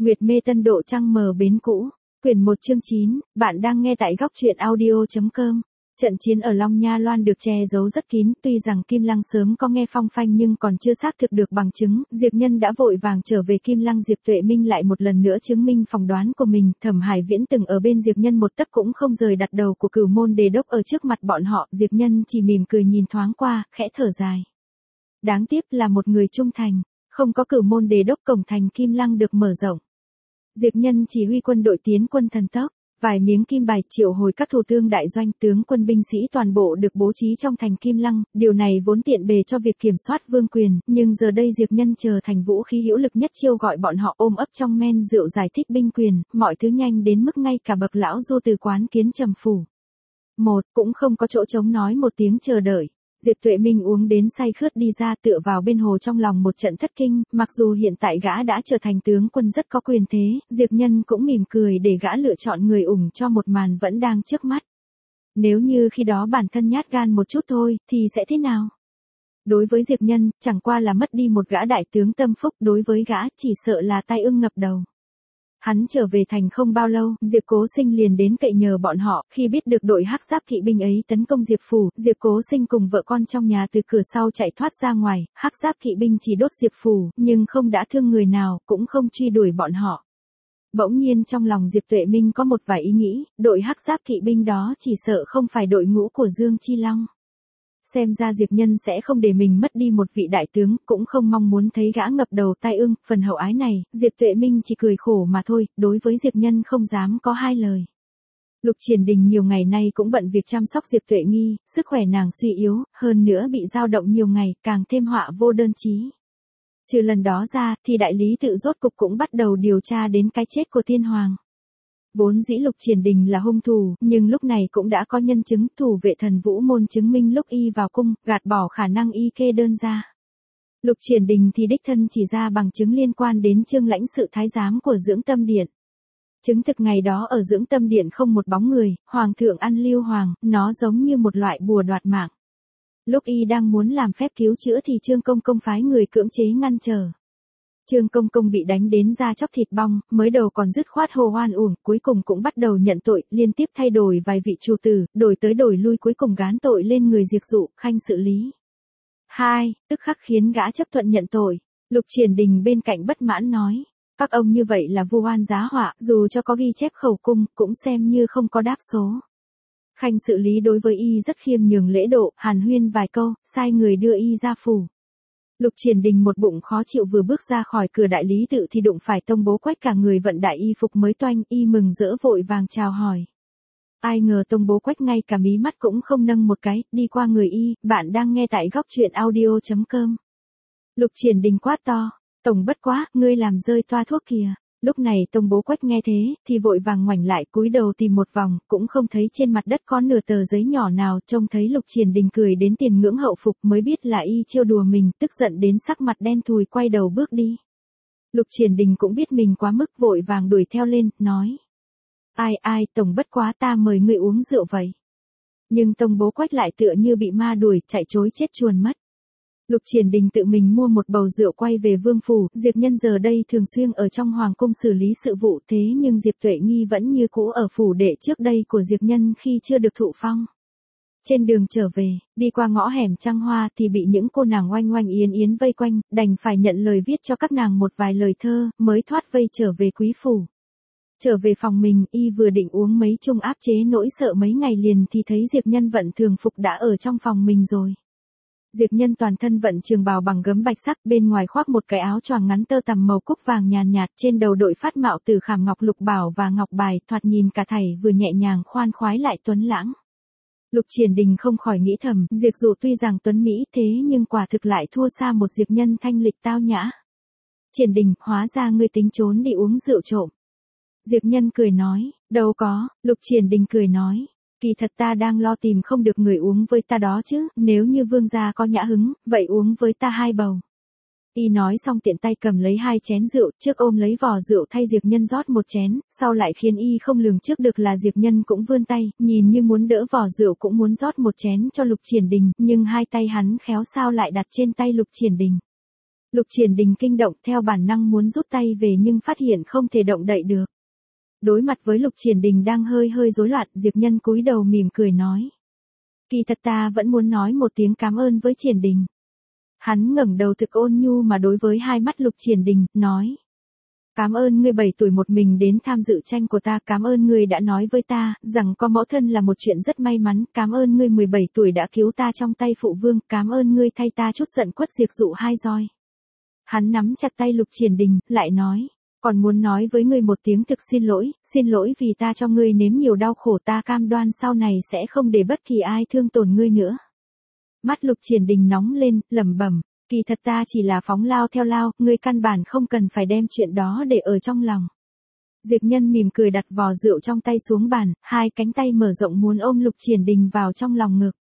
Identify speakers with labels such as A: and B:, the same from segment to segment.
A: Nguyệt mê tân độ trăng mờ bến cũ. Quyển 1 chương 9, bạn đang nghe tại góc truyện audio.com. Trận chiến ở Long Nha Loan được che giấu rất kín, tuy rằng Kim Lăng sớm có nghe phong phanh nhưng còn chưa xác thực được bằng chứng, Diệp Nhân đã vội vàng trở về Kim Lăng. Diệp Tuệ Minh lại một lần nữa chứng minh phỏng đoán của mình, Thẩm Hải Viễn từng ở bên Diệp Nhân một tấc cũng không rời đặt đầu của Cửu Môn Đề Đốc ở trước mặt bọn họ. Diệp Nhân chỉ mỉm cười nhìn thoáng qua, khẽ thở dài. Đáng tiếc là một người trung thành, không có Cửu Môn Đề Đốc, cổng thành Kim Lăng được mở rộng. Diệp Nhân chỉ huy quân đội tiến quân thần tốc, vài miếng kim bài triệu hồi các thủ thương đại doanh, tướng quân binh sĩ toàn bộ được bố trí trong thành Kim Lăng, điều này vốn tiện bề cho việc kiểm soát vương quyền, nhưng giờ đây Diệp Nhân chờ thành vũ khí hữu lực nhất chiêu gọi bọn họ ôm ấp trong men rượu giải thích binh quyền, mọi thứ nhanh đến mức ngay cả bậc lão du từ quán kiến trầm phủ cũng không có chỗ trống nói một tiếng chờ đợi. Diệp Tuệ Minh uống đến say khướt đi ra, tựa vào bên hồ trong lòng một trận thất kinh, mặc dù hiện tại gã đã trở thành tướng quân rất có quyền thế, Diệp Nhân cũng mỉm cười để gã lựa chọn người ủng cho một màn vẫn đang trước mắt. Nếu như khi đó bản thân nhát gan một chút thôi, thì sẽ thế nào? Đối với Diệp Nhân, chẳng qua là mất đi một gã đại tướng tâm phúc, đối với gã chỉ sợ là tai ương ngập đầu. Hắn trở về thành không bao lâu, Diệp Cố Sinh liền đến cậy nhờ bọn họ, khi biết được đội hắc giáp kỵ binh ấy tấn công Diệp phủ, Diệp Cố Sinh cùng vợ con trong nhà từ cửa sau chạy thoát ra ngoài, hắc giáp kỵ binh chỉ đốt Diệp phủ, nhưng không đã thương người nào, cũng không truy đuổi bọn họ. Bỗng nhiên trong lòng Diệp Tuệ Minh có một vài ý nghĩ, đội hắc giáp kỵ binh đó chỉ sợ không phải đội ngũ của Dương Chi Long. Xem ra Diệp Nhân sẽ không để mình mất đi một vị đại tướng, cũng không mong muốn thấy gã ngập đầu tai ương. Phần hậu ái này, Diệp Tuệ Minh chỉ cười khổ mà thôi, đối với Diệp Nhân không dám có hai lời. Lục Triển Đình nhiều ngày nay cũng bận việc chăm sóc Diệp Tuệ Nghi, sức khỏe nàng suy yếu, hơn nữa bị dao động nhiều ngày, càng thêm họa vô đơn chí. Trừ lần đó ra, thì đại lý tự rốt cục cũng bắt đầu điều tra đến cái chết của Thiên Hoàng. Vốn dĩ Lục Triển Đình là hung thủ, nhưng lúc này cũng đã có nhân chứng, thủ vệ Thần Vũ môn chứng minh lúc y vào cung, gạt bỏ khả năng y kê đơn ra. Lục Triển Đình thì đích thân chỉ ra bằng chứng liên quan đến Trương lãnh sự thái giám của Dưỡng Tâm Điện. Chứng thực ngày đó ở Dưỡng Tâm Điện không một bóng người, Hoàng thượng ăn lưu hoàng, nó giống như một loại bùa đoạt mạng. Lúc y đang muốn làm phép cứu chữa thì Trương Công Công phái người cưỡng chế ngăn trở. Trương Công Công bị đánh đến da chóc thịt bong, mới đầu còn dứt khoát hô oan uổng, cuối cùng cũng bắt đầu nhận tội, liên tiếp thay đổi vài vị chủ tử, đổi tới đổi lui cuối cùng gán tội lên người Diệp Dụ, Khanh xử lý. Tức khắc khiến gã chấp thuận nhận tội. Lục Triển Đình bên cạnh bất mãn nói, các ông như vậy là vu oan giá họa, dù cho có ghi chép khẩu cung, cũng xem như không có đáp số. Khanh xử lý đối với y rất khiêm nhường lễ độ, hàn huyên vài câu, sai người đưa y ra phủ. Lục Triển Đình một bụng khó chịu vừa bước ra khỏi cửa đại lý tự thì đụng phải Tông Bố Quách, cả người vận đại y phục mới toanh, y mừng rỡ vội vàng chào hỏi. Ai ngờ Tông Bố Quách ngay cả mí mắt cũng không nâng một cái, đi qua người y, bạn đang nghe tại góc truyện audio.com. Lục Triển Đình quát to, Tổng Bất Quá, ngươi làm rơi toa thuốc kìa. Lúc này Tông Bố Quách nghe thế, thì vội vàng ngoảnh lại cúi đầu tìm một vòng, cũng không thấy trên mặt đất có nửa tờ giấy nhỏ nào, trông thấy Lục Triển Đình cười đến tiền ngưỡng hậu phục mới biết là y trêu đùa mình, tức giận đến sắc mặt đen thùi quay đầu bước đi. Lục Triển Đình cũng biết mình quá mức, vội vàng đuổi theo lên, nói. Ai, Tổng Bất Quá, ta mời ngươi uống rượu vậy. Nhưng Tông Bố Quách lại tựa như bị ma đuổi, chạy trối chết chuồn mất. Lục Triển Đình tự mình mua một bầu rượu quay về vương phủ, Diệp Nhân giờ đây thường xuyên ở trong hoàng cung xử lý sự vụ, thế nhưng Diệp Tuệ Nghi vẫn như cũ ở phủ đệ trước đây của Diệp Nhân khi chưa được thụ phong. Trên đường trở về, đi qua ngõ hẻm Trăng Hoa thì bị những cô nàng oanh oanh yến yến vây quanh, đành phải nhận lời viết cho các nàng một vài lời thơ, mới thoát vây trở về quý phủ. Trở về phòng mình, y vừa định uống mấy chung áp chế nỗi sợ mấy ngày liền thì thấy Diệp Nhân vận thường phục đã ở trong phòng mình rồi. Diệp Nhân toàn thân vận trường bào bằng gấm bạch sắc, bên ngoài khoác một cái áo choàng ngắn tơ tằm màu cúc vàng nhàn nhạt, trên đầu đội phát mạo từ khảm ngọc lục bảo và ngọc bài, thoạt nhìn cả thảy vừa nhẹ nhàng khoan khoái lại tuấn lãng. Lục Triển Đình không khỏi nghĩ thầm, Diệp Dụ tuy rằng tuấn mỹ thế nhưng quả thực lại thua xa một Diệp Nhân thanh lịch tao nhã. Triển Đình, hóa ra ngươi tính trốn đi uống rượu trộm. Diệp Nhân cười nói, đâu có. Lục Triển Đình cười nói, kỳ thật ta đang lo tìm không được người uống với ta đó chứ, nếu như vương gia có nhã hứng, vậy uống với ta 2 bầu. Y nói xong tiện tay cầm lấy 2 chén rượu, trước ôm lấy vò rượu thay Diệp Nhân rót một chén, sau lại khiến y không lường trước được là Diệp Nhân cũng vươn tay, nhìn như muốn đỡ vò rượu cũng muốn rót một chén cho Lục Triển Đình, nhưng 2 tay hắn khéo sao lại đặt trên tay Lục Triển Đình. Lục Triển Đình kinh động theo bản năng muốn rút tay về nhưng phát hiện không thể động đậy được. Đối mặt với Lục Triển Đình đang hơi hơi rối loạn, Diệp Nhân cúi đầu mỉm cười nói. Kỳ thật ta vẫn muốn nói một tiếng cảm ơn với Triển Đình. Hắn ngẩng đầu thực ôn nhu mà đối với hai mắt Lục Triển Đình, nói. Cảm ơn ngươi 7 tuổi một mình đến tham dự tranh của ta, cảm ơn ngươi đã nói với ta, rằng có mẫu thân là một chuyện rất may mắn, cảm ơn ngươi 17 tuổi đã cứu ta trong tay phụ vương, cảm ơn ngươi thay ta chút giận quất diệt dụ hai roi. Hắn nắm chặt tay Lục Triển Đình, lại nói, còn muốn nói với ngươi một tiếng thực xin lỗi vì ta cho ngươi nếm nhiều đau khổ, ta cam đoan sau này sẽ không để bất kỳ ai thương tổn ngươi nữa. Mắt Lục Triển Đình nóng lên, lẩm bẩm, kỳ thật ta chỉ là phóng lao theo lao, ngươi căn bản không cần phải đem chuyện đó để ở trong lòng. Diệp Nhân mỉm cười đặt vò rượu trong tay xuống bàn, hai cánh tay mở rộng muốn ôm Lục Triển Đình vào trong lòng ngực.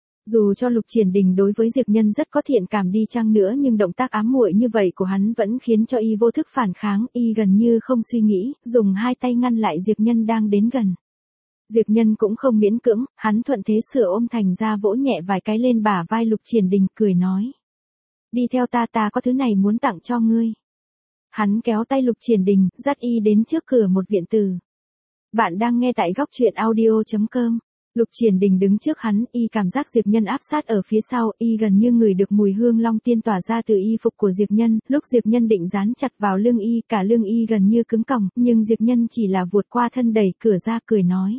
A: Dù cho Lục Triển Đình đối với Diệp Nhân rất có thiện cảm đi chăng nữa nhưng động tác ám muội như vậy của hắn vẫn khiến cho y vô thức phản kháng, y gần như không suy nghĩ, dùng hai tay ngăn lại Diệp Nhân đang đến gần. Diệp Nhân cũng không miễn cưỡng, hắn thuận thế sửa ôm thành ra vỗ nhẹ vài cái lên bả vai Lục Triển Đình, cười nói. Đi theo ta, ta có thứ này muốn tặng cho ngươi. Hắn kéo tay Lục Triển Đình, dắt y đến trước cửa một viện tử. Bạn đang nghe tại góc truyện audio.com. Lục Triển Đình đứng trước hắn, y cảm giác Diệp Nhân áp sát ở phía sau, y gần như ngửi được mùi hương long tiên tỏa ra từ y phục của Diệp Nhân, lúc Diệp Nhân định dán chặt vào lưng y, cả lưng y gần như cứng còng, nhưng Diệp Nhân chỉ là vuột qua thân đẩy cửa ra, cười nói.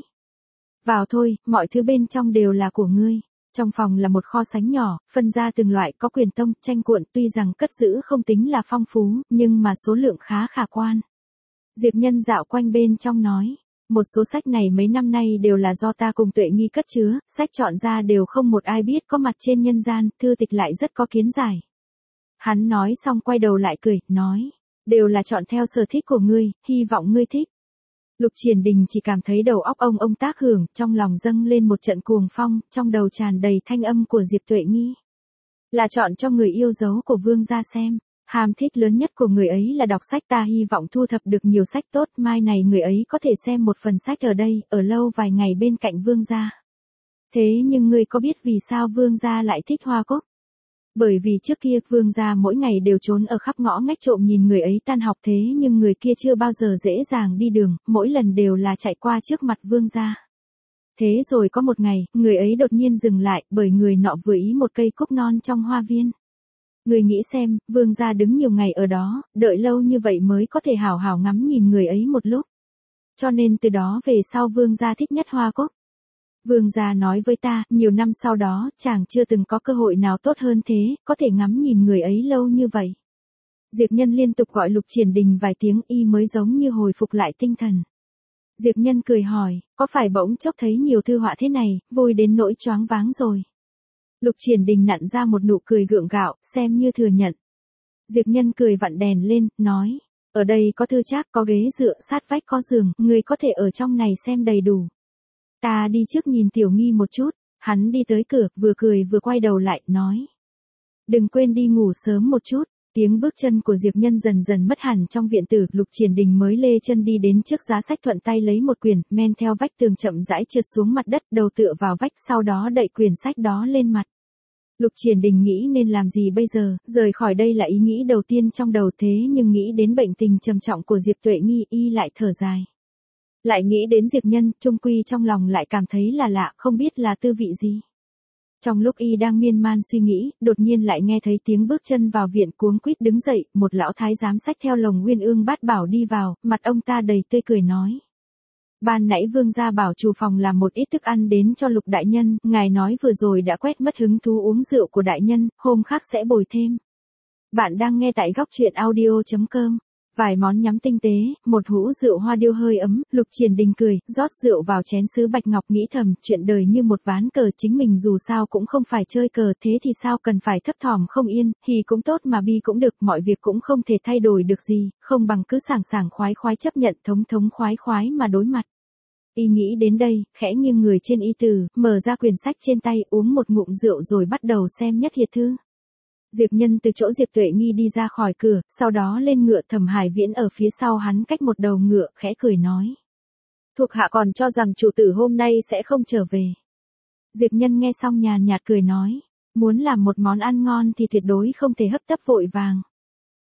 A: Vào thôi, mọi thứ bên trong đều là của ngươi. Trong phòng là một kho sánh nhỏ, phân ra từng loại, có quyền tông, tranh cuộn, tuy rằng cất giữ không tính là phong phú, nhưng mà số lượng khá khả quan. Diệp Nhân dạo quanh bên trong nói. Một số sách này mấy năm nay đều là do ta cùng Tuệ Nghi cất chứa, sách chọn ra đều không một ai biết có mặt trên nhân gian, thư tịch lại rất có kiến giải. Hắn nói xong quay đầu lại cười, nói, đều là chọn theo sở thích của ngươi, hy vọng ngươi thích. Lục Triển Đình chỉ cảm thấy đầu óc ông tác hưởng, trong lòng dâng lên một trận cuồng phong, trong đầu tràn đầy thanh âm của Diệp Tuệ Nghi. Là chọn cho người yêu dấu của vương gia xem. Ham thích lớn nhất của người ấy là đọc sách, ta hy vọng thu thập được nhiều sách tốt, mai này người ấy có thể xem một phần sách ở đây, ở lâu vài ngày bên cạnh vương gia. Thế nhưng ngươi có biết vì sao vương gia lại thích hoa cúc? Bởi vì trước kia vương gia mỗi ngày đều trốn ở khắp ngõ ngách trộm nhìn người ấy tan học, thế nhưng người kia chưa bao giờ dễ dàng đi đường, mỗi lần đều là chạy qua trước mặt vương gia. Thế rồi có một ngày, người ấy đột nhiên dừng lại, bởi người nọ vừa ý một cây cúc non trong hoa viên. Người nghĩ xem, vương gia đứng nhiều ngày ở đó, đợi lâu như vậy mới có thể hảo hảo ngắm nhìn người ấy một lúc. Cho nên từ đó về sau vương gia thích nhất hoa cúc. Vương gia nói với ta, nhiều năm sau đó, chàng chưa từng có cơ hội nào tốt hơn thế, có thể ngắm nhìn người ấy lâu như vậy. Diệp Nhân liên tục gọi Lục Triển Đình vài tiếng, y mới giống như hồi phục lại tinh thần. Diệp Nhân cười hỏi, có phải bỗng chốc thấy nhiều thư họa thế này, vui đến nỗi choáng váng rồi. Lục Triển Đình nặn ra một nụ cười gượng gạo, xem như thừa nhận. Diệp Nhân cười vặn đèn lên, nói, ở đây có thư trác, có ghế dựa, sát vách có giường, người có thể ở trong này xem đầy đủ. Ta đi trước nhìn Tiểu Nghi một chút. Hắn đi tới cửa, vừa cười vừa quay đầu lại, nói. Đừng quên đi ngủ sớm một chút. Tiếng bước chân của Diệp Nhân dần dần mất hẳn trong viện tử, Lục Triển Đình mới lê chân đi đến trước giá sách, thuận tay lấy một quyển, men theo vách tường chậm rãi trượt xuống mặt đất, đầu tựa vào vách, sau đó đậy quyển sách đó lên mặt. Lục Triển Đình nghĩ nên làm gì bây giờ, rời khỏi đây là ý nghĩ đầu tiên trong đầu, thế nhưng nghĩ đến bệnh tình trầm trọng của Diệp Tuệ Nghi, y lại thở dài. Lại nghĩ đến Diệp Nhân, chung quy trong lòng lại cảm thấy là lạ, không biết là tư vị gì. Trong lúc y đang miên man suy nghĩ, đột nhiên lại nghe thấy tiếng bước chân vào viện, cuống quýt đứng dậy, một lão thái giám xách theo lồng nguyên ương bát bảo đi vào, mặt ông ta đầy tươi cười nói. Ban nãy vương gia bảo chủ phòng làm một ít thức ăn đến cho Lục đại nhân, ngài nói vừa rồi đã quét mất hứng thú uống rượu của đại nhân, hôm khác sẽ bồi thêm. Bạn đang nghe tại góc truyện audio.com. Vài món nhắm tinh tế, một hũ rượu hoa điêu hơi ấm, Lục Triển Đình cười, rót rượu vào chén sứ bạch ngọc, nghĩ thầm, chuyện đời như một ván cờ, chính mình dù sao cũng không phải chơi cờ, thế thì sao cần phải thấp thỏm không yên, hỉ cũng tốt mà bi cũng được, mọi việc cũng không thể thay đổi được gì, không bằng cứ sảng sảng khoái khoái chấp nhận, thống khoái khoái mà đối mặt. Y nghĩ đến đây, khẽ nghiêng người trên y từ, mở ra quyển sách trên tay, uống một ngụm rượu rồi bắt đầu xem nhất hiệt thư. Diệp Nhân từ chỗ Diệp Tuệ Nghi đi ra khỏi cửa, sau đó lên ngựa, Thẩm Hải Viễn ở phía sau hắn cách một đầu ngựa, khẽ cười nói. Thuộc hạ còn cho rằng chủ tử hôm nay sẽ không trở về. Diệp Nhân nghe xong nhàn nhạt cười nói. Muốn làm một món ăn ngon thì tuyệt đối không thể hấp tấp vội vàng.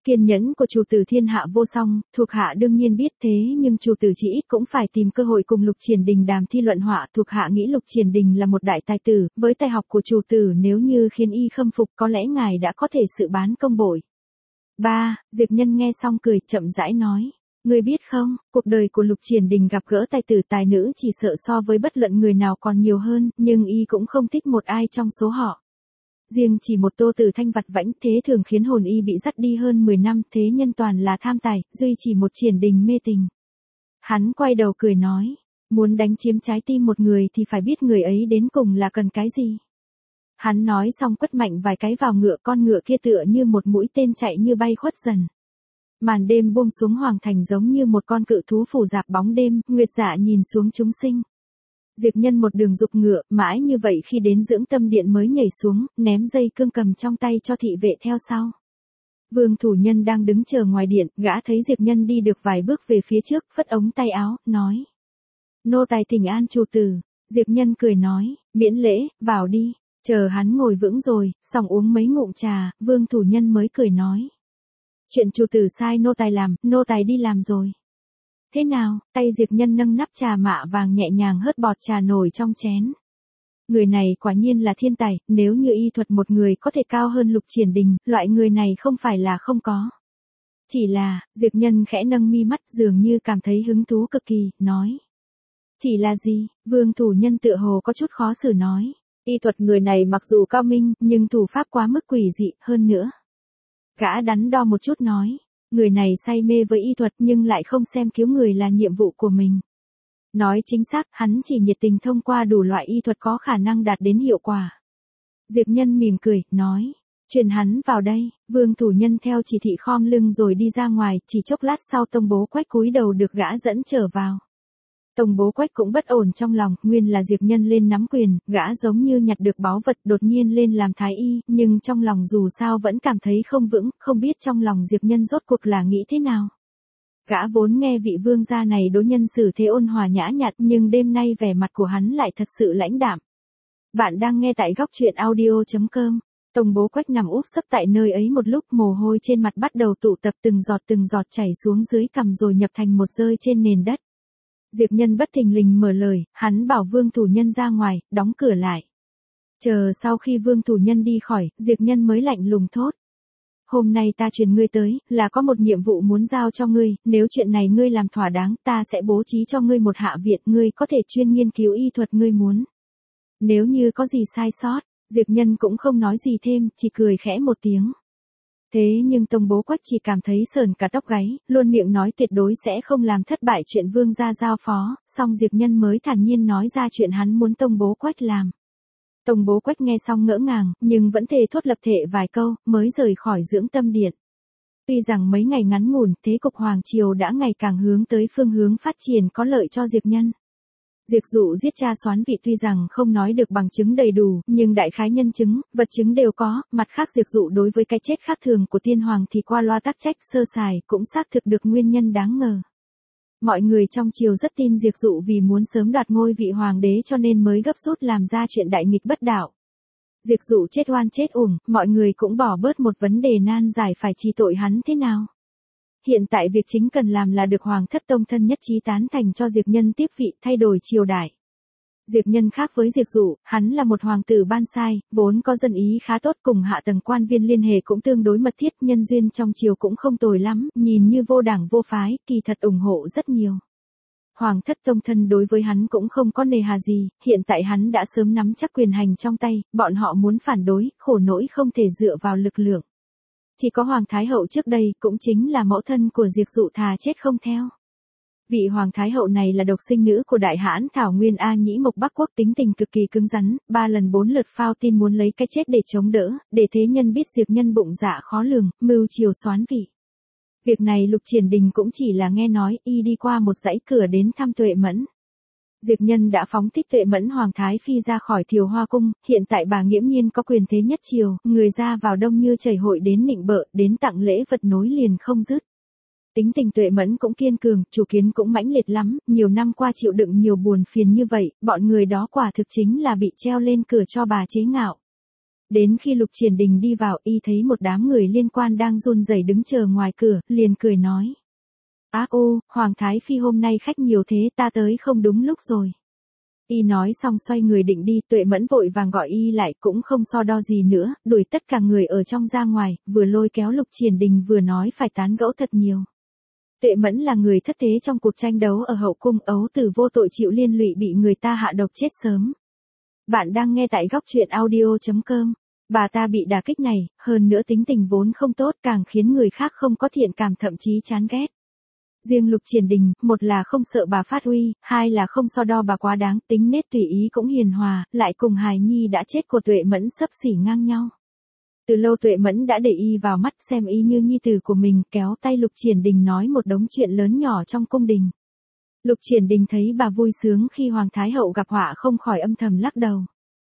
A: Kiên nhẫn của chủ tử thiên hạ vô song, thuộc hạ đương nhiên biết thế nhưng chủ tử chỉ ít cũng phải tìm cơ hội cùng Lục Triển Đình đàm thi luận họa. Thuộc hạ nghĩ Lục Triển Đình là một đại tài tử, với tài học của chủ tử nếu như khiến y khâm phục có lẽ ngài đã có thể sự bán công bội. Diệp Nhân nghe xong cười chậm rãi nói. Ngươi biết không, cuộc đời của Lục Triển Đình gặp gỡ tài tử tài nữ chỉ sợ so với bất luận người nào còn nhiều hơn, nhưng y cũng không thích một ai trong số họ. Riêng chỉ một Tô Tử Thanh vặt vãnh thế thường khiến hồn y bị dắt đi hơn 10 năm, thế nhân toàn là tham tài, duy chỉ một Triển Đình mê tình. Hắn quay đầu cười nói, muốn đánh chiếm trái tim một người thì phải biết người ấy đến cùng là cần cái gì. Hắn nói xong quất mạnh vài cái vào ngựa, con ngựa kia tựa như một mũi tên chạy như bay khuất dần. Màn đêm buông xuống hoàng thành giống như một con cự thú phủ rạp bóng đêm, Nguyệt Dạ nhìn xuống chúng sinh. Diệp Nhân một đường giục ngựa, mãi như vậy khi đến dưỡng tâm điện mới nhảy xuống, ném dây cương cầm trong tay cho thị vệ theo sau. Vương thủ nhân đang đứng chờ ngoài điện, gã thấy Diệp Nhân đi được vài bước về phía trước, phất ống tay áo, nói. Nô tài thỉnh an chủ tử. Diệp Nhân cười nói, miễn lễ, vào đi. Chờ hắn ngồi vững rồi, xong uống mấy ngụm trà, vương thủ nhân mới cười nói. Chuyện chủ tử sai nô tài làm, nô tài đi làm rồi. Thế nào, tay Diệp Nhân nâng nắp trà mạ vàng nhẹ nhàng hớt bọt trà nổi trong chén. Người này quả nhiên là thiên tài, nếu như y thuật một người có thể cao hơn Lục Triển Đình, loại người này không phải là không có. Chỉ là, Diệp Nhân khẽ nâng mi mắt dường như cảm thấy hứng thú cực kỳ, nói. Chỉ là gì, vương thủ nhân tựa hồ có chút khó xử nói. Y thuật người này mặc dù cao minh, nhưng thủ pháp quá mức quỷ dị, hơn nữa. Gã đắn đo một chút nói, người này say mê với y thuật nhưng lại không xem cứu người là nhiệm vụ của mình. Nói chính xác, hắn chỉ nhiệt tình thông qua đủ loại y thuật có khả năng đạt đến hiệu quả. Diệp Nhân mỉm cười, nói, truyền hắn vào đây, vương thủ nhân theo chỉ thị khom lưng rồi đi ra ngoài, chỉ chốc lát sau Tông Bố Quách cúi đầu được gã dẫn trở vào. Tông Bố Quách cũng bất ổn trong lòng, nguyên là Diệp Nhân lên nắm quyền, gã giống như nhặt được báu vật đột nhiên lên làm thái y, nhưng trong lòng dù sao vẫn cảm thấy không vững, không biết trong lòng Diệp Nhân rốt cuộc là nghĩ thế nào. Gã vốn nghe vị vương gia này đối nhân xử thế ôn hòa nhã nhặn, nhưng đêm nay vẻ mặt của hắn lại thật sự lãnh đạm. Bạn đang nghe tại góc truyện audio.com. Tông Bố Quách nằm úp sấp tại nơi ấy một lúc, mồ hôi trên mặt bắt đầu tụ tập từng giọt chảy xuống dưới cằm rồi nhập thành một rơi trên nền đất. Diệp Nhân bất thình lình mở lời, hắn bảo vương thủ nhân ra ngoài, đóng cửa lại. Chờ sau khi vương thủ nhân đi khỏi, Diệp Nhân mới lạnh lùng thốt. Hôm nay ta truyền ngươi tới, là có một nhiệm vụ muốn giao cho ngươi, nếu chuyện này ngươi làm thỏa đáng, ta sẽ bố trí cho ngươi một hạ viện, ngươi có thể chuyên nghiên cứu y thuật ngươi muốn. Nếu như có gì sai sót, Diệp Nhân cũng không nói gì thêm, chỉ cười khẽ một tiếng. Thế nhưng Tông Bố Quách chỉ cảm thấy sờn cả tóc gáy, luôn miệng nói tuyệt đối sẽ không làm thất bại chuyện vương gia giao phó, xong Diệp Nhân mới thản nhiên nói ra chuyện hắn muốn Tông Bố Quách làm. Tông Bố Quách nghe xong ngỡ ngàng, nhưng vẫn thề thốt lập thệ vài câu, mới rời khỏi dưỡng tâm điện. Tuy rằng mấy ngày ngắn ngủn, thế cục hoàng triều đã ngày càng hướng tới phương hướng phát triển có lợi cho Diệp Nhân. Diệp Dụ giết cha Soán Vị tuy rằng không nói được bằng chứng đầy đủ, nhưng đại khái nhân chứng, vật chứng đều có, mặt khác Diệp Dụ đối với cái chết khác thường của tiên hoàng thì qua loa tắc trách sơ sài, cũng xác thực được nguyên nhân đáng ngờ. Mọi người trong triều rất tin Diệp Dụ vì muốn sớm đoạt ngôi vị hoàng đế cho nên mới gấp rút làm ra chuyện đại nghịch bất đạo. Diệp Dụ chết oan chết uổng, mọi người cũng bỏ bớt một vấn đề nan giải phải trị tội hắn thế nào. Hiện tại việc chính cần làm là được Hoàng thất tông thân nhất trí tán thành cho Diệp Nhân tiếp vị, thay đổi triều đại. Diệp Nhân khác với Diệp Dụ, hắn là một hoàng tử ban sai, vốn có dân ý khá tốt, cùng hạ tầng quan viên liên hệ cũng tương đối mật thiết, nhân duyên trong triều cũng không tồi lắm, nhìn như vô đảng vô phái, kỳ thật ủng hộ rất nhiều. Hoàng thất tông thân đối với hắn cũng không có nề hà gì, hiện tại hắn đã sớm nắm chắc quyền hành trong tay, bọn họ muốn phản đối, khổ nỗi không thể dựa vào lực lượng. Chỉ có Hoàng Thái Hậu trước đây cũng chính là mẫu thân của Diệp Dụ thà chết không theo. Vị Hoàng Thái Hậu này là độc sinh nữ của Đại Hãn Thảo Nguyên A Nhĩ Mộc Bắc Quốc, tính tình cực kỳ cứng rắn, 3 lần 4 lượt phao tin muốn lấy cái chết để chống đỡ, để thế nhân biết Diệp Nhân bụng dạ khó lường, mưu triều Soán Vị. Việc này Lục Triển Đình cũng chỉ là nghe nói, y đi qua một dãy cửa đến thăm Tuệ Mẫn. Diệp Nhân đã phóng thích Tuệ Mẫn Hoàng Thái Phi ra khỏi Thiều Hoa Cung, hiện tại bà nghiễm nhiên có quyền thế nhất triều, người ra vào đông như chảy hội đến nịnh bợ, đến tặng lễ vật nối liền không dứt. Tính tình Tuệ Mẫn cũng kiên cường, chủ kiến cũng mãnh liệt lắm, nhiều năm qua chịu đựng nhiều buồn phiền như vậy, bọn người đó quả thực chính là bị treo lên cửa cho bà chế ngạo. Đến khi Lục Triển Đình đi vào, y thấy một đám người liên quan đang run rẩy đứng chờ ngoài cửa, liền cười nói. Hoàng Thái Phi hôm nay khách nhiều thế, ta tới không đúng lúc rồi. Y nói xong xoay người định đi, Tuệ Mẫn vội vàng gọi y lại, cũng không so đo gì nữa, đuổi tất cả người ở trong ra ngoài, vừa lôi kéo Lục Triển Đình vừa nói phải tán gẫu thật nhiều. Tuệ Mẫn là người thất thế trong cuộc tranh đấu ở hậu cung, ấu tử vô tội chịu liên lụy bị người ta hạ độc chết sớm. Bạn đang nghe tại góc truyện audio.com. Bà ta bị đả kích này, hơn nữa tính tình vốn không tốt, càng khiến người khác không có thiện cảm, thậm chí chán ghét. Riêng Lục Triển Đình, một là không sợ bà phát uy, hai là không so đo bà quá đáng, tính nết tùy ý cũng hiền hòa, lại cùng hài nhi đã chết của Tuệ Mẫn xấp xỉ ngang nhau. Từ lâu Tuệ Mẫn đã để y vào mắt, xem y như nhi tử của mình, kéo tay Lục Triển Đình nói một đống chuyện lớn nhỏ trong cung đình. Lục Triển Đình thấy bà vui sướng khi Hoàng Thái Hậu gặp họa không khỏi âm thầm lắc đầu.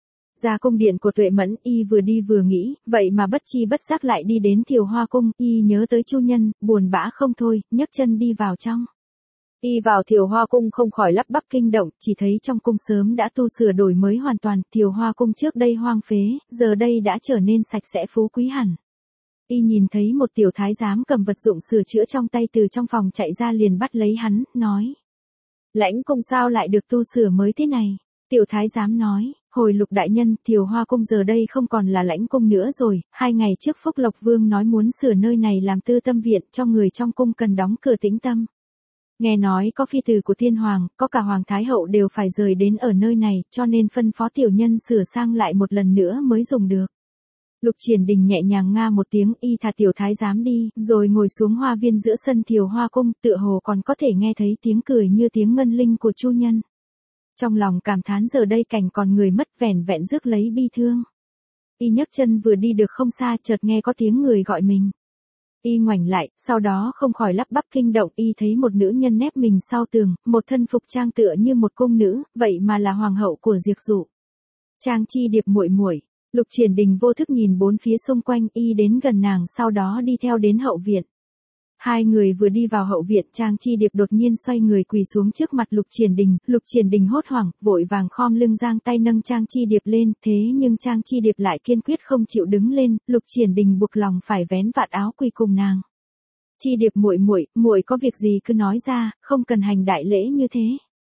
A: Ra cung điện của Tuệ Mẫn, y vừa đi vừa nghĩ, vậy mà bất chi bất giác lại đi đến Thiều Hoa cung, y nhớ tới Chu Nhân, buồn bã không thôi, nhấc chân đi vào trong. Y vào Thiều Hoa cung không khỏi lắp bắp kinh động, chỉ thấy trong cung sớm đã tu sửa đổi mới hoàn toàn, Thiều Hoa cung trước đây hoang phế, giờ đây đã trở nên sạch sẽ phú quý hẳn. Y nhìn thấy một tiểu thái giám cầm vật dụng sửa chữa trong tay từ trong phòng chạy ra liền bắt lấy hắn, nói. Lãnh cung sao lại được tu sửa mới thế này? Tiểu thái giám nói, hồi Lục đại nhân, Thiều Hoa cung giờ đây không còn là lãnh cung nữa rồi, 2 ngày trước Phúc Lộc Vương nói muốn sửa nơi này làm tư tâm viện, cho người trong cung cần đóng cửa tĩnh tâm. Nghe nói có phi tử của thiên hoàng, có cả Hoàng Thái Hậu đều phải rời đến ở nơi này, cho nên phân phó tiểu nhân sửa sang lại một lần nữa mới dùng được. Lục Triển Đình nhẹ nhàng nga một tiếng, y thả tiểu thái giám đi, rồi ngồi xuống hoa viên giữa sân Thiều Hoa cung, tựa hồ còn có thể nghe thấy tiếng cười như tiếng ngân linh của Chu Nhân. Trong lòng cảm thán giờ đây cảnh còn người mất, vẻn vẹn rước lấy bi thương. Y nhấc chân vừa đi được không xa, chợt nghe có tiếng người gọi mình. Y ngoảnh lại, sau đó không khỏi lắp bắp kinh động, y thấy một nữ nhân nép mình sau tường, một thân phục trang tựa như một cung nữ, vậy mà là hoàng hậu của Diệp Dụ. Trang Chi Điệp muội muội. Lục Triển Đình vô thức nhìn bốn phía xung quanh, y đến gần nàng, sau đó đi theo đến hậu viện. Hai người vừa đi vào hậu viện, Trang Chi Điệp đột nhiên xoay người quỳ xuống trước mặt Lục Triển Đình hốt hoảng, vội vàng khom lưng giang tay nâng Trang Chi Điệp lên, thế nhưng Trang Chi Điệp lại kiên quyết không chịu đứng lên, Lục Triển Đình buộc lòng phải vén vạt áo quỳ cùng nàng. Chi Điệp muội muội, muội có việc gì cứ nói ra, không cần hành đại lễ như thế.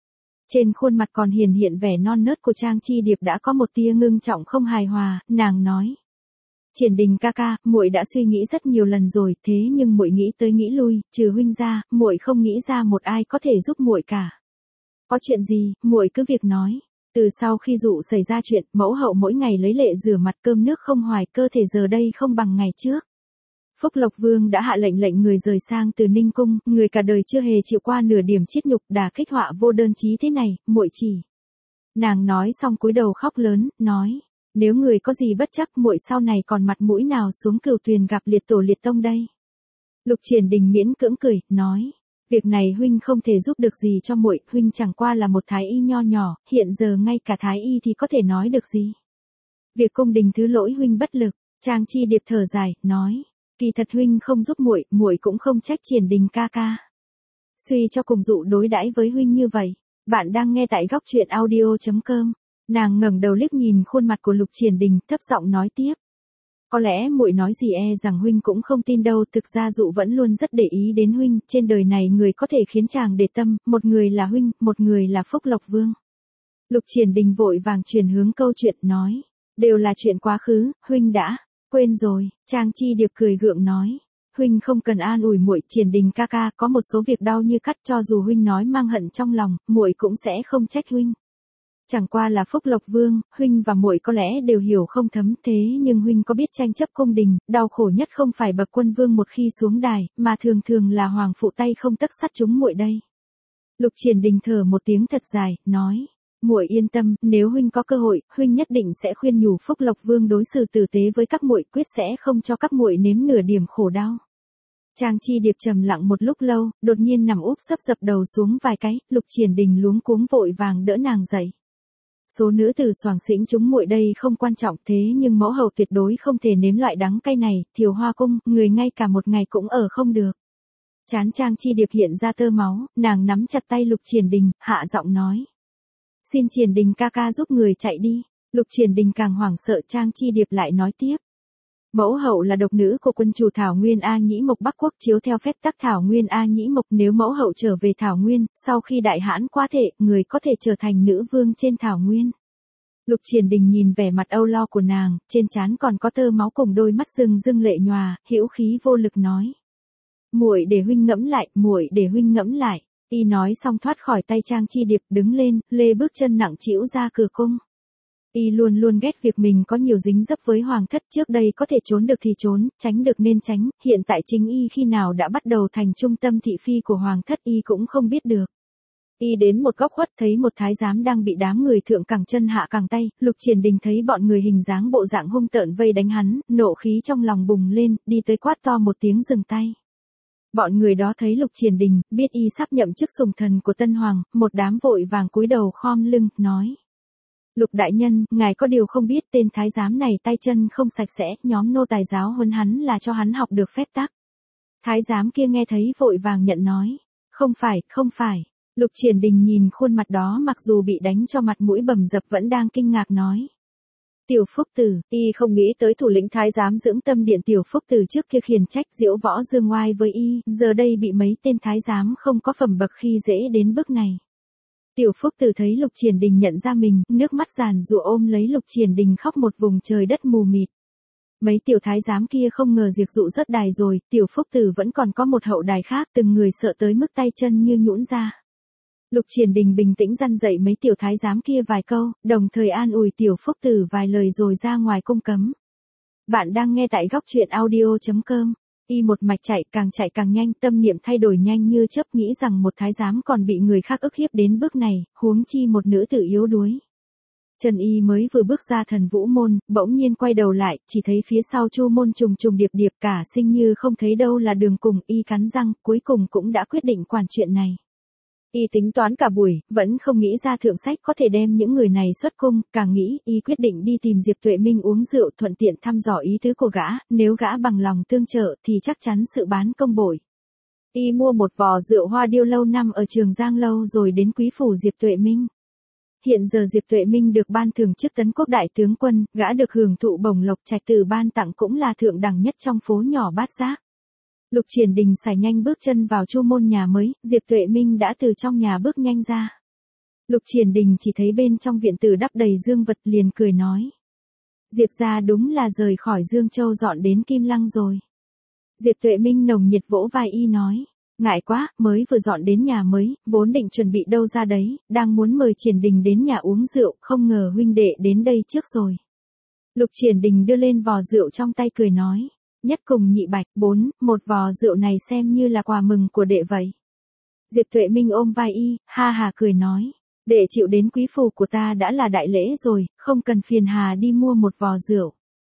A: Trên khuôn mặt còn hiện vẻ non nớt của Trang Chi Điệp đã có một tia ngưng trọng không hài hòa, nàng nói. Triển Đình ca ca, muội đã suy nghĩ rất nhiều lần rồi, thế nhưng muội nghĩ tới nghĩ lui, trừ huynh ra, muội không nghĩ ra một ai có thể giúp muội cả. Có chuyện gì, muội cứ việc nói. Từ sau khi Dụ xảy ra chuyện, mẫu hậu mỗi ngày lấy lệ rửa mặt cơm nước không hoài, cơ thể giờ đây không bằng ngày trước. Phúc Lộc Vương đã hạ lệnh người rời sang từ Ninh cung, người cả đời chưa hề chịu qua nửa điểm chiết nhục, đả kích họa vô đơn chí thế này, muội chỉ. Nàng nói xong cúi đầu khóc lớn, nói. Nếu người có gì bất chắc, muội sau này còn mặt mũi nào xuống Cửu Tuyền gặp liệt tổ liệt tông đây. Lục Triển Đình miễn cưỡng cười, nói, việc này huynh không thể giúp được gì cho muội, huynh chẳng qua là một thái y nho nhỏ, hiện giờ ngay cả thái y thì có thể nói được gì. Việc cung đình thứ lỗi huynh bất lực. Trang Chi Điệp thở dài, nói, kỳ thật huynh không giúp muội, muội cũng không trách Triển Đình ca ca. Suy cho cùng Dụ đối đãi với huynh như vậy. Bạn đang nghe tại góc truyện audio.com. Nàng ngẩng đầu liếc nhìn khuôn mặt của Lục Triển Đình, thấp giọng nói tiếp. Có lẽ muội nói gì rằng huynh cũng không tin đâu, thực ra Dụ vẫn luôn rất để ý đến huynh, trên đời này người có thể khiến chàng để tâm, một người là huynh, một người là Phúc Lộc Vương. Lục Triển Đình vội vàng chuyển hướng câu chuyện, nói, đều là chuyện quá khứ, huynh đã quên rồi. Trang Chi Điệp cười gượng nói, huynh không cần an ủi muội, Triển Đình ca ca, có một số việc đau như cắt, cho dù huynh nói mang hận trong lòng, muội cũng sẽ không trách huynh. Chẳng qua là Phúc Lộc Vương, huynh và muội có lẽ đều hiểu không thấm, thế nhưng huynh có biết tranh chấp cung đình, đau khổ nhất không phải bậc quân vương một khi xuống đài, mà thường là hoàng phụ tay không tấc sắt chúng muội đây. Lục Triển Đình thở một tiếng thật dài, nói, muội yên tâm, nếu huynh có cơ hội, huynh nhất định sẽ khuyên nhủ Phúc Lộc Vương đối xử tử tế với các muội, quyết sẽ không cho các muội nếm nửa điểm khổ đau. Trang Chi Điệp trầm lặng một lúc lâu, đột nhiên nằm úp sấp dập đầu xuống vài cái, Lục Triển Đình luống cuống vội vàng đỡ nàng dậy. Số nữ tử soàng xĩnh chúng muội đây không quan trọng, thế nhưng mẫu hậu tuyệt đối không thể nếm loại đắng cay này, Thiều Hoa cung, người ngay cả một ngày cũng ở không được. Trán Trang Chi Điệp hiện ra tơ máu, nàng nắm chặt tay Lục Triển Đình, hạ giọng nói. Xin Triển Đình ca ca giúp người chạy đi. Lục Triển Đình càng hoảng sợ, Trang Chi Điệp lại nói tiếp. Mẫu hậu là độc nữ của quân chủ Thảo Nguyên A Nhĩ Mộc Bắc Quốc, chiếu theo phép tắc Thảo Nguyên A Nhĩ Mộc, nếu mẫu hậu trở về Thảo Nguyên, sau khi đại hãn qua thể, người có thể trở thành nữ vương trên Thảo Nguyên. Lục Triển Đình nhìn vẻ mặt âu lo của nàng, trên trán còn có tơ máu cùng đôi mắt rưng rưng lệ nhòa, hữu khí vô lực nói. Muội để huynh ngẫm lại, muội để huynh ngẫm lại. Y nói xong thoát khỏi tay Trang Chi Điệp, đứng lên, lê bước chân nặng trĩu ra cửa cung. Y luôn luôn ghét việc mình có nhiều dính dấp với hoàng thất, trước đây có thể trốn được thì trốn, tránh được nên tránh, hiện tại chính Y khi nào đã bắt đầu thành trung tâm thị phi của hoàng thất Y cũng không biết được. Y đến một góc khuất thấy một thái giám đang bị đám người thượng cẳng chân hạ cẳng tay, Lục Triển Đình thấy bọn người hình dáng bộ dạng hung tợn vây đánh hắn, nộ khí trong lòng bùng lên, đi tới quát to một tiếng dừng tay. Bọn người đó thấy Lục Triển Đình, biết Y sắp nhậm chức sùng thần của Tân Hoàng, một đám vội vàng cúi đầu khom lưng, nói. Lục đại nhân, ngài có điều không biết tên thái giám này tay chân không sạch sẽ, nhóm nô tài giáo huấn hắn là cho hắn học được phép tắc. Thái giám kia nghe thấy vội vàng nhận nói. Không phải. Lục Triển Đình nhìn khuôn mặt đó mặc dù bị đánh cho mặt mũi bầm dập vẫn đang kinh ngạc nói. Tiểu Phúc Tử, Y không nghĩ tới thủ lĩnh thái giám dưỡng tâm điện Tiểu Phúc Tử trước kia khiển trách diễu võ dương oai với Y, giờ đây bị mấy tên thái giám không có phẩm bậc khi dễ đến bước này. Tiểu Phúc Tử thấy Lục Triển Đình nhận ra mình, nước mắt giàn giụa ôm lấy Lục Triển Đình khóc một vùng trời đất mù mịt. Mấy tiểu thái giám kia không ngờ diệt dụ rớt đài rồi, Tiểu Phúc Tử vẫn còn có một hậu đài khác, từng người sợ tới mức tay chân như nhũn ra. Lục Triển Đình bình tĩnh răn dạy mấy tiểu thái giám kia vài câu, đồng thời an ủi Tiểu Phúc Tử vài lời rồi ra ngoài cung cấm. Bạn đang nghe tại góc truyện audio.com. Y một mạch chạy càng nhanh, tâm niệm thay đổi nhanh như chớp, nghĩ rằng một thái giám còn bị người khác ức hiếp đến bước này, huống chi một nữ tử yếu đuối. Trần Y mới vừa bước ra Thần Vũ môn, bỗng nhiên quay đầu lại, chỉ thấy phía sau Chu môn trùng trùng điệp điệp, cả sinh như không thấy đâu là đường cùng. Y cắn răng, cuối cùng cũng đã quyết định quản chuyện này. Y tính toán cả buổi, vẫn không nghĩ ra thượng sách có thể đem những người này xuất cung, càng nghĩ, Y quyết định đi tìm Diệp Tuệ Minh uống rượu, thuận tiện thăm dò ý tứ của gã, nếu gã bằng lòng tương trợ thì chắc chắn sự bán công bội. Y mua một vò rượu hoa điêu lâu năm ở Trường Giang Lâu rồi đến quý phủ Diệp Tuệ Minh. Hiện giờ Diệp Tuệ Minh được ban thưởng chức Tấn Quốc đại tướng quân, gã được hưởng thụ bổng lộc trạch từ ban tặng cũng là thượng đẳng nhất trong phố nhỏ Bát Giác. Lục Triển Đình xài nhanh bước chân vào Chu môn nhà mới, Diệp Tuệ Minh đã từ trong nhà bước nhanh ra. Lục Triển Đình chỉ thấy bên trong viện tử đắp đầy dương vật liền cười nói. Diệp gia đúng là rời khỏi Dương Châu dọn đến Kim Lăng rồi. Diệp Tuệ Minh nồng nhiệt vỗ vai Y nói. Ngại quá, mới vừa dọn đến nhà mới, vốn định chuẩn bị đâu ra đấy, đang muốn mời Triển Đình đến nhà uống rượu, không ngờ huynh đệ đến đây trước rồi. Lục Triển Đình đưa lên vò rượu trong tay cười nói. Nhất cùng nhị bạch, một vò rượu này xem như là quà mừng của đệ vậy. Diệp Tuệ Minh ôm vai Y, ha hà cười nói. Đệ chịu đến quý phủ của ta đã là đại lễ rồi, không cần phiền hà đi mua một vò rượu.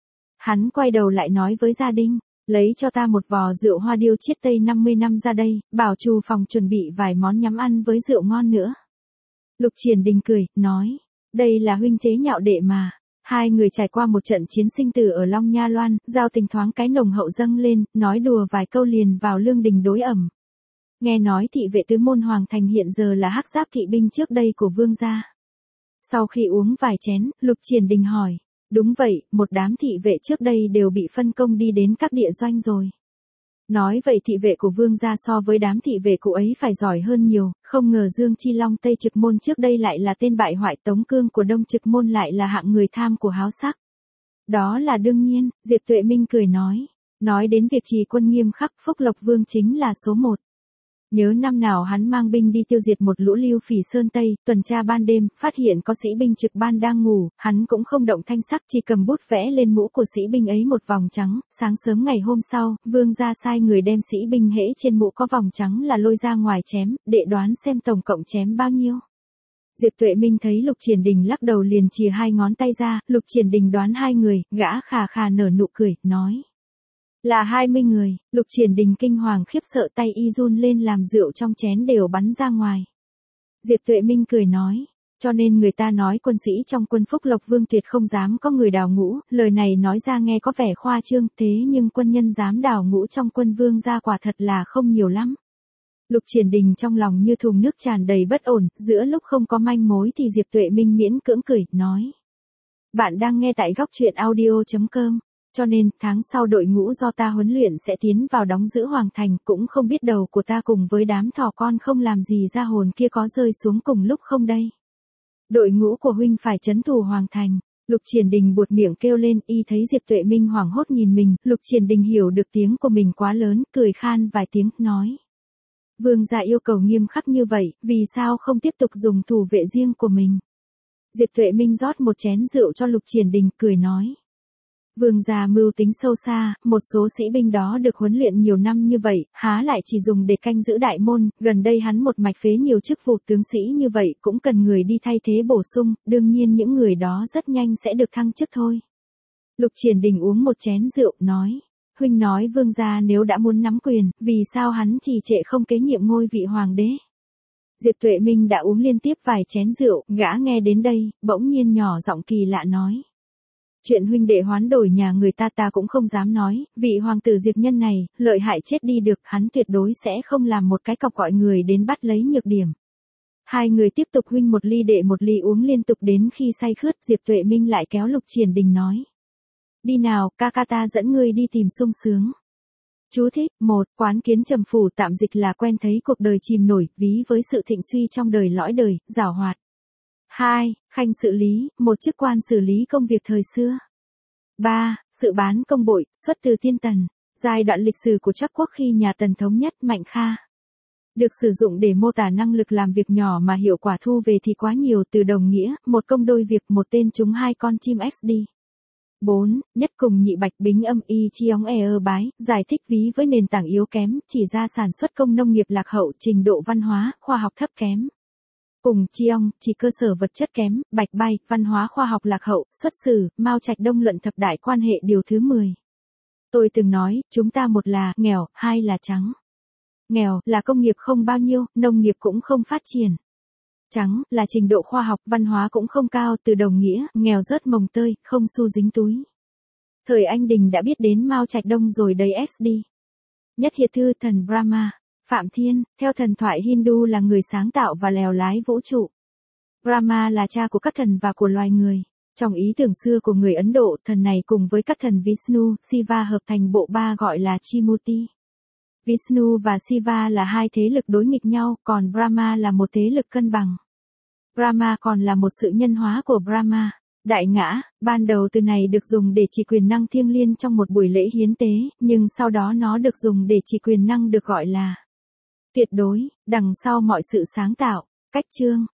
A: Hắn quay đầu lại nói với gia đình, lấy cho ta một vò rượu hoa điêu chiết tây 50 năm ra đây, bảo trù phòng chuẩn bị vài món nhắm ăn với rượu ngon nữa. Lục Triển Đình cười, nói, đây là huynh chế nhạo đệ mà. Hai người trải qua một trận chiến sinh tử ở Long Nha Loan, giao tình thoáng cái nồng hậu dâng lên, nói đùa vài câu liền vào lương đình đối ẩm. Nghe nói thị vệ tứ môn Hoàng Thành hiện giờ là hắc giáp kỵ binh trước đây của vương gia. Sau khi uống vài chén, Lục Triển Đình hỏi, đúng vậy, một đám thị vệ trước đây đều bị phân công đi đến các địa doanh rồi. Nói vậy thị vệ của vương gia so với đám thị vệ cụ ấy phải giỏi hơn nhiều, không ngờ Dương Chi Long Tây Trực Môn trước đây lại là tên bại hoại, Tống Cương của Đông Trực Môn lại là hạng người tham của háo sắc. Đó là đương nhiên, Diệp Tuệ Minh cười nói đến việc trì quân nghiêm khắc, Phúc Lộc Vương chính là số một. Nhớ năm nào hắn mang binh đi tiêu diệt một lũ lưu phỉ Sơn Tây, tuần tra ban đêm, phát hiện có sĩ binh trực ban đang ngủ, hắn cũng không động thanh sắc, chỉ cầm bút vẽ lên mũ của sĩ binh ấy một vòng trắng, sáng sớm ngày hôm sau, vương gia sai người đem sĩ binh hễ trên mũ có vòng trắng là lôi ra ngoài chém, đệ đoán xem tổng cộng chém bao nhiêu. Diệp Tuệ Minh thấy Lục Triển Đình lắc đầu liền chìa hai ngón tay ra, Lục Triển Đình đoán hai người, gã khà khà nở nụ cười, nói. Là 20 người, Lục Triển Đình kinh hoàng khiếp sợ, tay Y run lên làm rượu trong chén đều bắn ra ngoài. Diệp Tuệ Minh cười nói, cho nên người ta nói quân sĩ trong quân Phúc Lộc Vương tuyệt không dám có người đào ngũ, lời này nói ra nghe có vẻ khoa trương, thế nhưng quân nhân dám đào ngũ trong quân vương gia quả thật là không nhiều lắm. Lục Triển Đình trong lòng như thùng nước tràn đầy bất ổn, giữa lúc không có manh mối thì Diệp Tuệ Minh miễn cưỡng cười, nói. Bạn đang nghe tại góc truyện audio.com. Cho nên, tháng sau đội ngũ do ta huấn luyện sẽ tiến vào đóng giữ Hoàng Thành, cũng không biết đầu của ta cùng với đám thỏ con không làm gì ra hồn kia có rơi xuống cùng lúc không đây. Đội ngũ của huynh phải trấn thủ Hoàng Thành. Lục Triển Đình buột miệng kêu lên, y thấy Diệp Tuệ Minh hoảng hốt nhìn mình, Lục Triển Đình hiểu được tiếng của mình quá lớn, cười khan vài tiếng, nói. Vương gia yêu cầu nghiêm khắc như vậy, vì sao không tiếp tục dùng thủ vệ riêng của mình? Diệp Tuệ Minh rót một chén rượu cho Lục Triển Đình, cười nói. Vương gia mưu tính sâu xa, một số sĩ binh đó được huấn luyện nhiều năm như vậy, há lại chỉ dùng để canh giữ đại môn, gần đây hắn một mạch phế nhiều chức vụ tướng sĩ như vậy cũng cần người đi thay thế bổ sung, đương nhiên những người đó rất nhanh sẽ được thăng chức thôi. Lục Triển Đình uống một chén rượu, nói. Huynh nói vương gia nếu đã muốn nắm quyền, vì sao hắn trì trệ không kế nhiệm ngôi vị hoàng đế? Diệp Tuệ Minh đã uống liên tiếp vài chén rượu, gã nghe đến đây, bỗng nhiên nhỏ giọng kỳ lạ nói. Chuyện huynh đệ hoán đổi nhà người ta cũng không dám nói, vị hoàng tử Diệp nhân này, lợi hại chết đi được, hắn tuyệt đối sẽ không làm một cái cọc gọi người đến bắt lấy nhược điểm. Hai người tiếp tục huynh một ly đệ một ly uống liên tục đến khi say khướt, Diệp Tuệ Minh lại kéo Lục Triển Đình nói. Đi nào, ca ca ta dẫn ngươi đi tìm sung sướng. Chú thích, 1. Quán kiến trầm phủ tạm dịch là quen thấy cuộc đời chìm nổi, ví với sự thịnh suy trong đời lõi đời, giảo hoạt. 2. Khanh sự lý, một chức quan xử lý công việc thời xưa. 3. Sự bán công bội, xuất từ Tiên Tần, giai đoạn lịch sử của Trắc quốc khi nhà Tần thống nhất Mạnh Kha. Được sử dụng để mô tả năng lực làm việc nhỏ mà hiệu quả thu về thì quá nhiều, từ đồng nghĩa, một công đôi việc, một tên trúng hai con chim XD. 4. Nhất cùng nhị bạch bính âm y chi óng bái, giải thích ví với nền tảng yếu kém, chỉ ra sản xuất công nông nghiệp lạc hậu, trình độ văn hóa, khoa học thấp kém. Cùng chiong, chỉ cơ sở vật chất kém, bạch bay, văn hóa khoa học lạc hậu, xuất xử, Mao Trạch Đông luận thập đại quan hệ điều thứ 10. Tôi từng nói, chúng ta một là nghèo, hai là trắng. Nghèo là công nghiệp không bao nhiêu, nông nghiệp cũng không phát triển. Trắng là trình độ khoa học, văn hóa cũng không cao, từ đồng nghĩa, nghèo rớt mồng tơi, không xu dính túi. Thời Anh Đình đã biết đến Mao Trạch Đông rồi đấy XD. Nhất Hiệt Thư thần Brahma. Phạm Thiên, theo thần thoại Hindu là người sáng tạo và lèo lái vũ trụ. Brahma là cha của các thần và của loài người. Trong ý tưởng xưa của người Ấn Độ, thần này cùng với các thần Vishnu, Shiva hợp thành bộ ba gọi là Trimurti. Vishnu và Shiva là hai thế lực đối nghịch nhau, còn Brahma là một thế lực cân bằng. Brahma còn là một sự nhân hóa của Brahma. Đại ngã, ban đầu từ này được dùng để chỉ quyền năng thiêng liêng trong một buổi lễ hiến tế, nhưng sau đó nó được dùng để chỉ quyền năng được gọi là tuyệt đối, đằng sau mọi sự sáng tạo. Cách chương